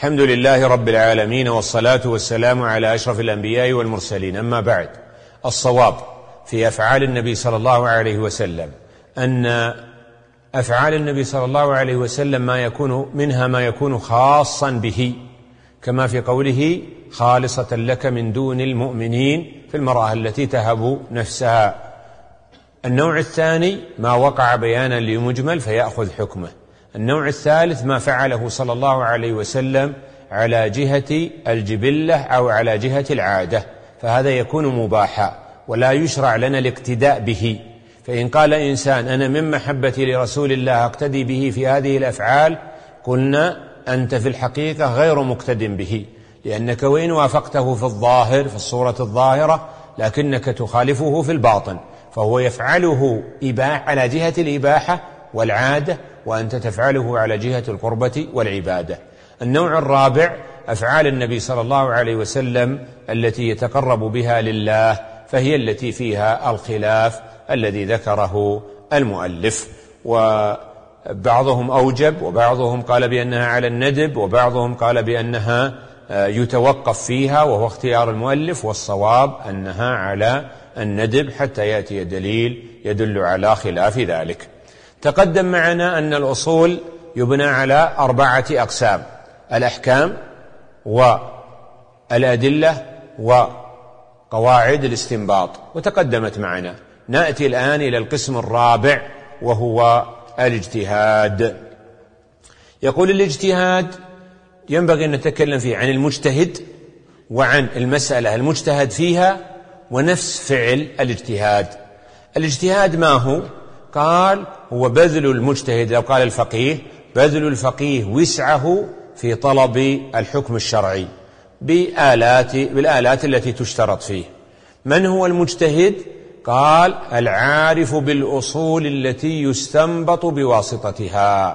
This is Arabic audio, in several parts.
الحمد لله رب العالمين، والصلاة والسلام على أشرف الأنبياء والمرسلين. أما بعد، الصواب في أفعال النبي صلى الله عليه وسلم أن أفعال النبي صلى الله عليه وسلم منها ما يكون خاصا به، كما في قوله: خالصة لك من دون المؤمنين، في المرأة التي تهب نفسها. النوع الثاني ما وقع بيانا لمجمل فيأخذ حكمه. النوع الثالث ما فعله صلى الله عليه وسلم على جهة الجبلة أو على جهة العادة، فهذا يكون مباحا ولا يشرع لنا الاقتداء به. فإن قال إنسان: أنا من محبتي لرسول الله أقتدي به في هذه الأفعال، قلنا: أنت في الحقيقة غير مقتد به، لأنك وإن وافقته في الظاهر في الصورة الظاهرة لكنك تخالفه في الباطن، فهو يفعله على جهة الإباحة والعادة، وأنت تفعله على جهة القربة والعبادة. النوع الرابع أفعال النبي صلى الله عليه وسلم التي يتقرب بها لله، فهي التي فيها الخلاف الذي ذكره المؤلف، وبعضهم أوجب، وبعضهم قال بأنها على الندب، وبعضهم قال بأنها يتوقف فيها، وهو اختيار المؤلف، والصواب أنها على الندب حتى يأتي دليل يدل على خلاف ذلك. تقدم معنا أن الأصول يبنى على 4 أقسام: الأحكام والأدلة وقواعد الاستنباط، وتقدمت معنا. نأتي الآن إلى القسم الرابع، وهو الاجتهاد. يقول: الاجتهاد ينبغي أن نتكلم فيه عن المجتهد وعن المسألة المجتهد فيها ونفس فعل الاجتهاد. الاجتهاد ما هو؟ قال: هو بذل المجتهد، لو قال الفقيه: بذل الفقيه وسعه في طلب الحكم الشرعي بالآلات التي تشترط فيه. من هو المجتهد؟ قال: العارف بالأصول التي يستنبط بواسطتها،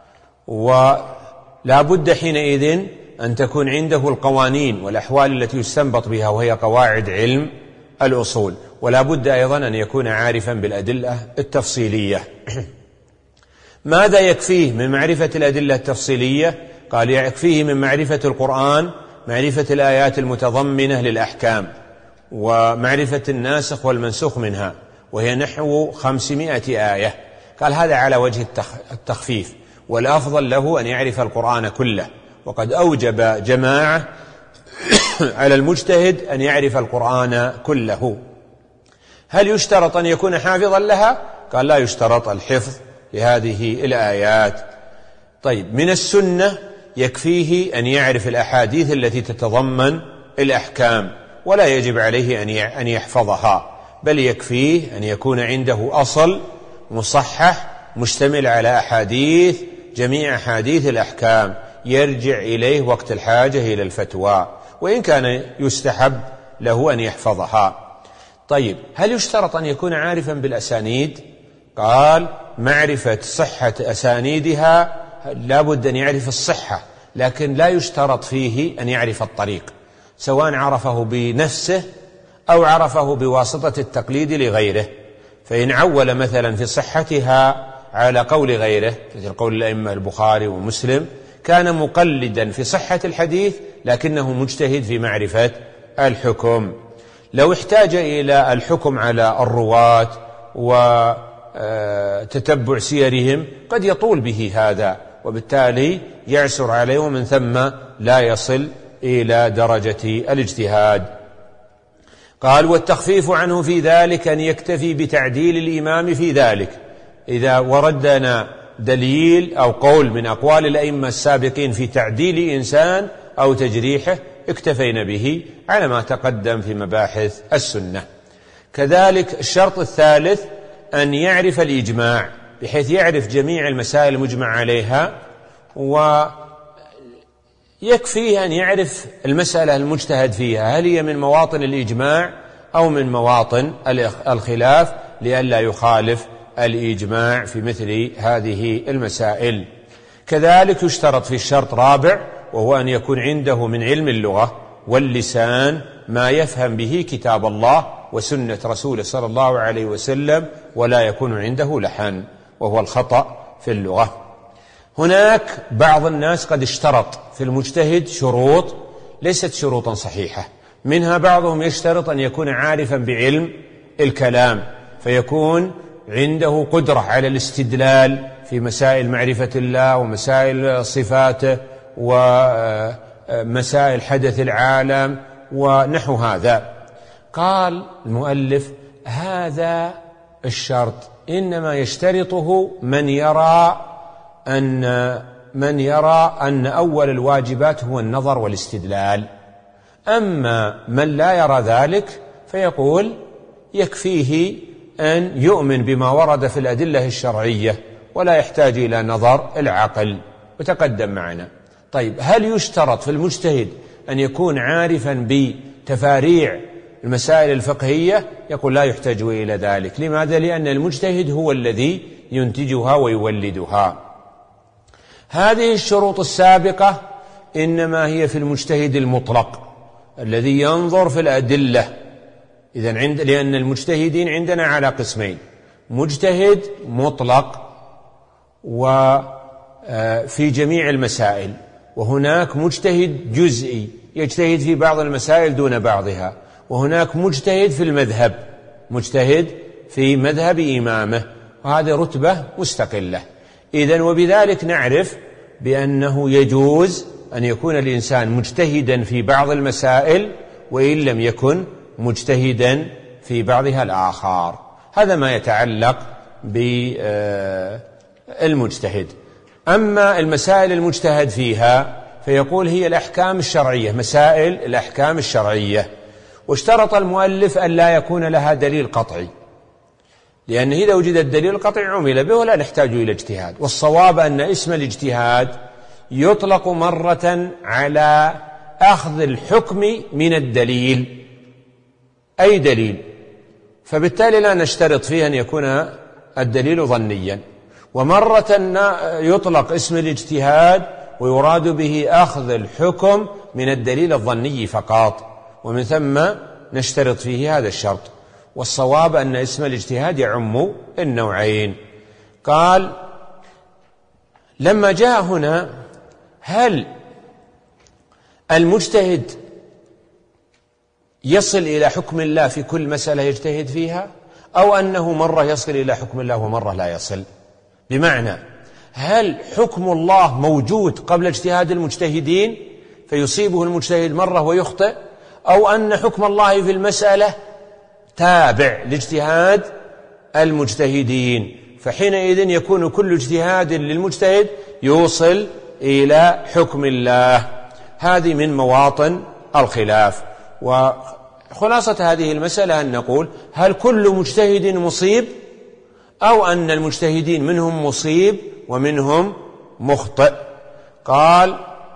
ولا بد حينئذ أن تكون عنده القوانين والأحوال التي يستنبط بها، وهي قواعد علم الأصول. ولا بد أيضا أن يكون عارفا بالأدلة التفصيلية. ماذا يكفيه من معرفة الأدلة التفصيلية؟ قال: يكفيه من معرفة القرآن معرفة الآيات المتضمنة للأحكام، ومعرفة الناسخ والمنسوخ منها، وهي نحو 500 آية. قال: هذا على وجه التخفيف، والأفضل له أن يعرف القرآن كله، وقد أوجب جماعة على المجتهد أن يعرف القرآن كله. هل يشترط أن يكون حافظا لها؟ قال: لا يشترط الحفظ لهذه الآيات. طيب، من السنة يكفيه أن يعرف الأحاديث التي تتضمن الأحكام، ولا يجب عليه أن يحفظها، بل يكفيه أن يكون عنده أصل مصحح مشتمل على جميع أحاديث الأحكام، يرجع إليه وقت الحاجة إلى الفتوى، وإن كان يستحب له أن يحفظها. طيب، هل يشترط أن يكون عارفا بالأسانيد؟ قال: معرفة صحة أسانيدها لا بد أن يعرف الصحة، لكن لا يشترط فيه أن يعرف الطريق، سواء عرفه بنفسه أو عرفه بواسطة التقليد لغيره. فإن عول مثلا في صحتها على قول غيره، مثل قول الأئمة البخاري ومسلم، كان مقلدا في صحة الحديث لكنه مجتهد في معرفة الحكم. لو احتاج إلى الحكم على الرواة وتتبع سيرهم قد يطول به هذا، وبالتالي يعسر عليه، ومن ثم لا يصل إلى درجة الاجتهاد. قال: والتخفيف عنه في ذلك أن يكتفي بتعديل الإمام في ذلك. إذا وردنا دليل أو قول من أقوال الأئمة السابقين في تعديل إنسان أو تجريحه اكتفينا به على ما تقدم في مباحث السنة. كذلك الشرط الثالث أن يعرف الإجماع، بحيث يعرف جميع المسائل المجمع عليها، ويكفيه أن يعرف المسألة المجتهد فيها هل هي من مواطن الإجماع أو من مواطن الخلاف، لئلا يخالف الإجماع في مثل هذه المسائل. كذلك يشترط في الشرط رابع، وهو أن يكون عنده من علم اللغة واللسان ما يفهم به كتاب الله وسنة رسوله صلى الله عليه وسلم، ولا يكون عنده لحن، وهو الخطأ في اللغة. هناك بعض الناس قد اشترط في المجتهد شروط ليست شروطا صحيحة، منها بعضهم يشترط أن يكون عارفا بعلم الكلام، فيكون عنده قدرة على الاستدلال في مسائل معرفة الله ومسائل صفاته ومسائل حدث العالم ونحو هذا. قال المؤلف: هذا الشرط إنما يشترطه من يرى أن أول الواجبات هو النظر والاستدلال. أما من لا يرى ذلك فيقول يكفيه أن يؤمن بما ورد في الأدلة الشرعية ولا يحتاج إلى نظر العقل، وتقدم معنا. طيب، هل يشترط في المجتهد أن يكون عارفا بتفاريع المسائل الفقهية؟ يقول لا يحتاج إلى ذلك. لماذا؟ لأن المجتهد هو الذي ينتجها ويولدها. هذه الشروط السابقة إنما هي في المجتهد المطلق الذي ينظر في الأدلة. لأن المجتهدين عندنا على قسمين: مجتهد مطلق وفي جميع المسائل، وهناك مجتهد جزئي يجتهد في بعض المسائل دون بعضها، وهناك مجتهد في المذهب، مجتهد في مذهب إمامه، وهذه رتبة مستقلة. وبذلك نعرف بأنه يجوز أن يكون الإنسان مجتهدا في بعض المسائل وإن لم يكن مجتهدا في بعضها الآخر. هذا ما يتعلق بالمجتهد. أما المسائل المجتهد فيها فيقول هي الأحكام الشرعية، مسائل الأحكام الشرعية. واشترط المؤلف أن لا يكون لها دليل قطعي، لأن إذا وجد الدليل القطعي عمل به ولا نحتاج إلى اجتهاد. والصواب أن اسم الاجتهاد يطلق مرة على أخذ الحكم من الدليل، أي دليل، فبالتالي لا نشترط فيه أن يكون الدليل ظنيا. ومرة يطلق اسم الاجتهاد ويراد به أخذ الحكم من الدليل الظني فقط، ومن ثم نشترط فيه هذا الشرط. والصواب أن اسم الاجتهاد يعم النوعين. قال: لما جاء هنا، هل المجتهد يصل إلى حكم الله في كل مسألة يجتهد فيها، أو أنه مرة يصل إلى حكم الله ومرة لا يصل؟ بمعنى، هل حكم الله موجود قبل اجتهاد المجتهدين فيصيبه المجتهد مرة ويخطئ، أو أن حكم الله في المسألة تابع لاجتهاد المجتهدين، فحينئذ يكون كل اجتهاد للمجتهد يوصل إلى حكم الله؟ هذه من مواطن الخلاف. وخلاصة هذه المسألة أن نقول: هل كل مجتهد مصيب، أو أن المجتهدين منهم مصيب ومنهم مخطئ؟ قال: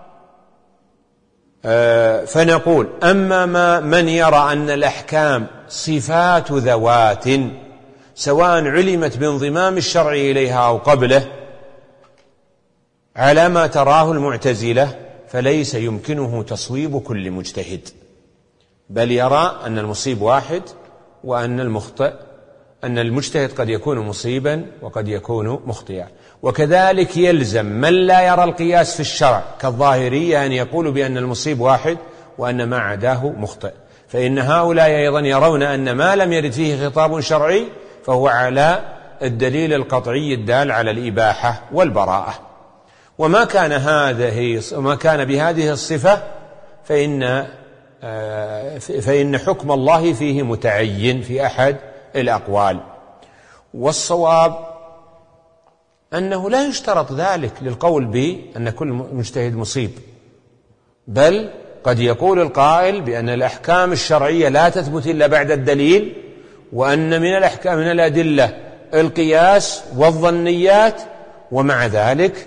فنقول: أما من يرى أن الأحكام صفات ذوات سواء علمت بانضمام الشرع إليها أو قبله على ما تراه المعتزلة، فليس يمكنه تصويب كل مجتهد، بل يرى أن المصيب واحد، وأن المخطئ أن المجتهد قد يكون مصيبا وقد يكون مخطئا. وكذلك يلزم من لا يرى القياس في الشرع كالظاهرية أن يقولوا بأن المصيب واحد وأن ما عداه مخطئ، فإن هؤلاء أيضا يرون أن ما لم يرد فيه خطاب شرعي فهو على الدليل القطعي الدال على الإباحة والبراءة. وما كان بهذه الصفة فإن حكم الله فيه متعين في أحد الأقوال. والصواب أنه لا يشترط ذلك للقول بأن كل مجتهد مصيب، بل قد يقول القائل بأن الأحكام الشرعية لا تثبت إلا بعد الدليل، وأن من الأدلة القياس والظنيات، ومع ذلك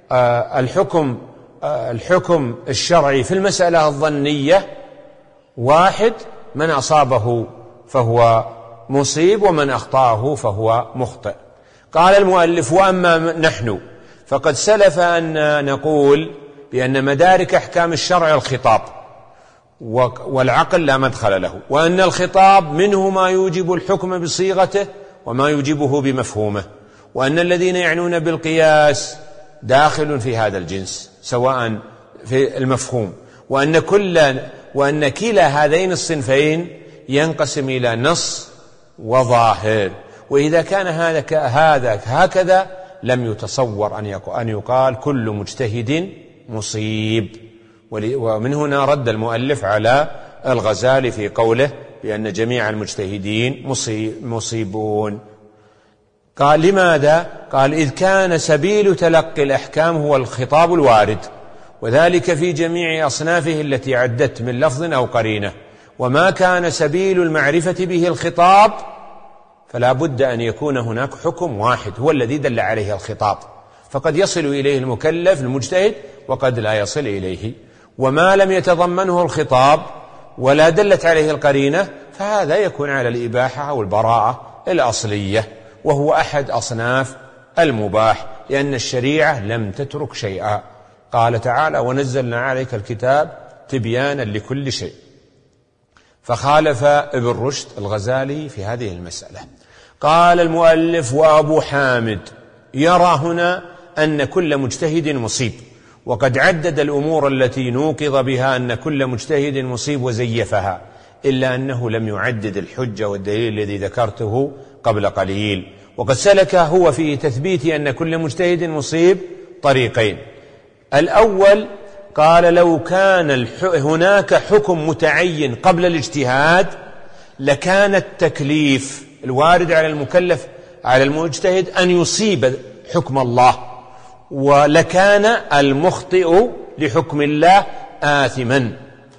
الحكم الشرعي في المسألة الظنية واحد، من أصابه فهو مصيب ومن أخطأه فهو مخطئ. قال المؤلف: وأما نحن فقد سلف أن نقول بأن مدارك أحكام الشرع الخطاب، والعقل لا مدخل له، وأن الخطاب منه ما يوجب الحكم بصيغته وما يوجبه بمفهومه، وأن الذين يعنون بالقياس داخل في هذا الجنس سواء في المفهوم، وأن كلا هذين الصنفين ينقسم إلى نص وظاهر. وإذا كان هذا هكذا لم يتصور أن يقال كل مجتهد مصيب. ومن هنا رد المؤلف على الغزالي في قوله بأن جميع المجتهدين مصيبون. قال لماذا؟ قال إذ كان سبيل تلقي الأحكام هو الخطاب الوارد، وذلك في جميع أصنافه التي عدت من لفظ أو قرينة، وما كان سبيل المعرفة به الخطاب فلا بد أن يكون هناك حكم واحد هو الذي دل عليه الخطاب، فقد يصل إليه المكلف المجتهد وقد لا يصل إليه. وما لم يتضمنه الخطاب ولا دلت عليه القرينة فهذا يكون على الإباحة أو البراءة الأصلية، وهو أحد أصناف المباح، لأن الشريعة لم تترك شيئا. قال تعالى ونزلنا عليك الكتاب تبيانا لكل شيء. فخالف ابن رشد الغزالي في هذه المسألة. قال المؤلف وأبو حامد يرى هنا أن كل مجتهد مصيب، وقد عدد الأمور التي نوقض بها أن كل مجتهد مصيب وزيفها، إلا أنه لم يعدد الحجة والدليل الذي ذكرته قبل قليل. وقد سلك هو في تثبيت أن كل مجتهد مصيب طريقين. الأول قال لو كان هناك حكم متعين قبل الاجتهاد لكان التكليف الوارد على المكلف على المجتهد أن يصيب حكم الله، ولكان المخطئ لحكم الله آثما،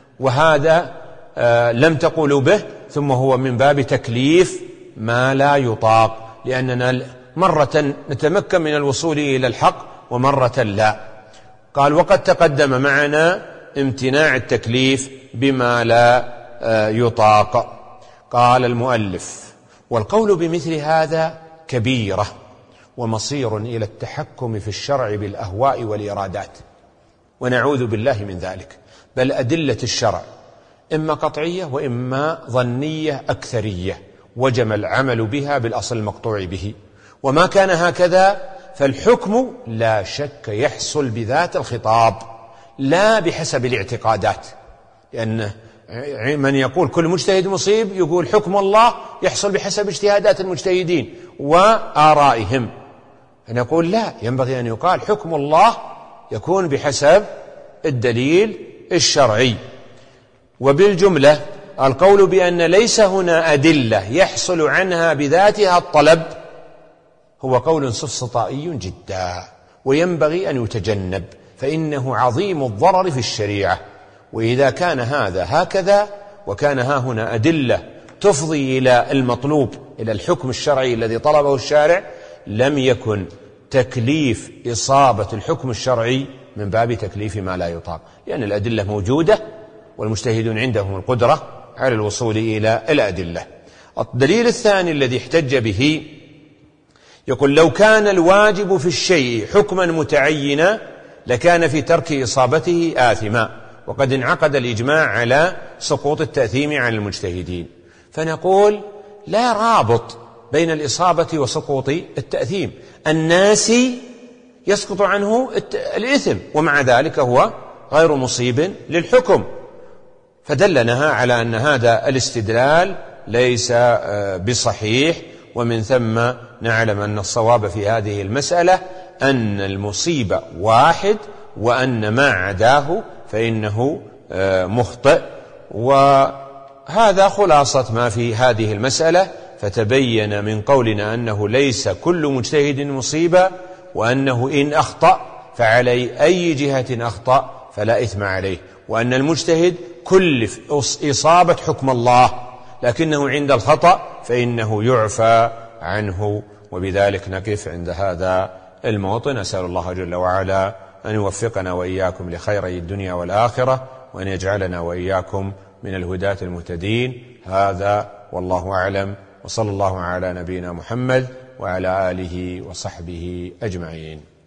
وهذا لم تقولوا به، ثم هو من باب تكليف ما لا يطاق، لأننا مرة نتمكن من الوصول إلى الحق ومرة لا. قال وقد تقدم معنا امتناع التكليف بما لا يطاق. قال المؤلف والقول بمثل هذا كبيرة ومصير إلى التحكم في الشرع بالأهواء والإرادات، ونعوذ بالله من ذلك، بل أدلة الشرع إما قطعية وإما ظنية أكثرية، وجب العمل بها بالأصل المقطوع به. وما كان هكذا فالحكم لا شك يحصل بذات الخطاب لا بحسب الاعتقادات، لأن من يقول كل مجتهد مصيب يقول حكم الله يحصل بحسب اجتهادات المجتهدين وآرائهم. نقول لا، ينبغي أن يقال حكم الله يكون بحسب الدليل الشرعي. وبالجملة القول بأن ليس هنا أدلة يحصل عنها بذاتها الطلب هو قول سفسطائي جدا، وينبغي أن يتجنب، فإنه عظيم الضرر في الشريعة. وإذا كان هذا هكذا وكان ها هنا أدلة تفضي إلى المطلوب إلى الحكم الشرعي الذي طلبه الشارع، لم يكن تكليف إصابة الحكم الشرعي من باب تكليف ما لا يطاق، لأن الأدلة موجودة والمجتهدون عندهم القدرة على الوصول إلى الأدلة. الدليل الثاني الذي احتج به يقول لو كان الواجب في الشيء حكما متعينا لكان في ترك إصابته آثما، وقد انعقد الإجماع على سقوط التأثيم عن المجتهدين. فنقول لا رابط بين الإصابة وسقوط التأثيم، الناسي يسقط عنه الإثم ومع ذلك هو غير مصيب للحكم، فدلنا على أن هذا الاستدلال ليس بصحيح. ومن ثم نعلم أن الصواب في هذه المسألة أن المصيبة واحد، وأن ما عداه فإنه مخطئ. وهذا خلاصة ما في هذه المسألة. فتبين من قولنا أنه ليس كل مجتهد مصيبة، وأنه إن أخطأ فعلي أي جهة أخطأ فلا إثم عليه، وأن المجتهد كلف إصابة حكم الله، لكنه عند الخطأ فإنه يعفى عنه. وبذلك نقف عند هذا الموطن. أسأل الله جل وعلا أن يوفقنا وإياكم لخيري الدنيا والآخرة، وأن يجعلنا وإياكم من الهداة المهتدين. هذا والله أعلم، وصلى الله على نبينا محمد وعلى آله وصحبه أجمعين.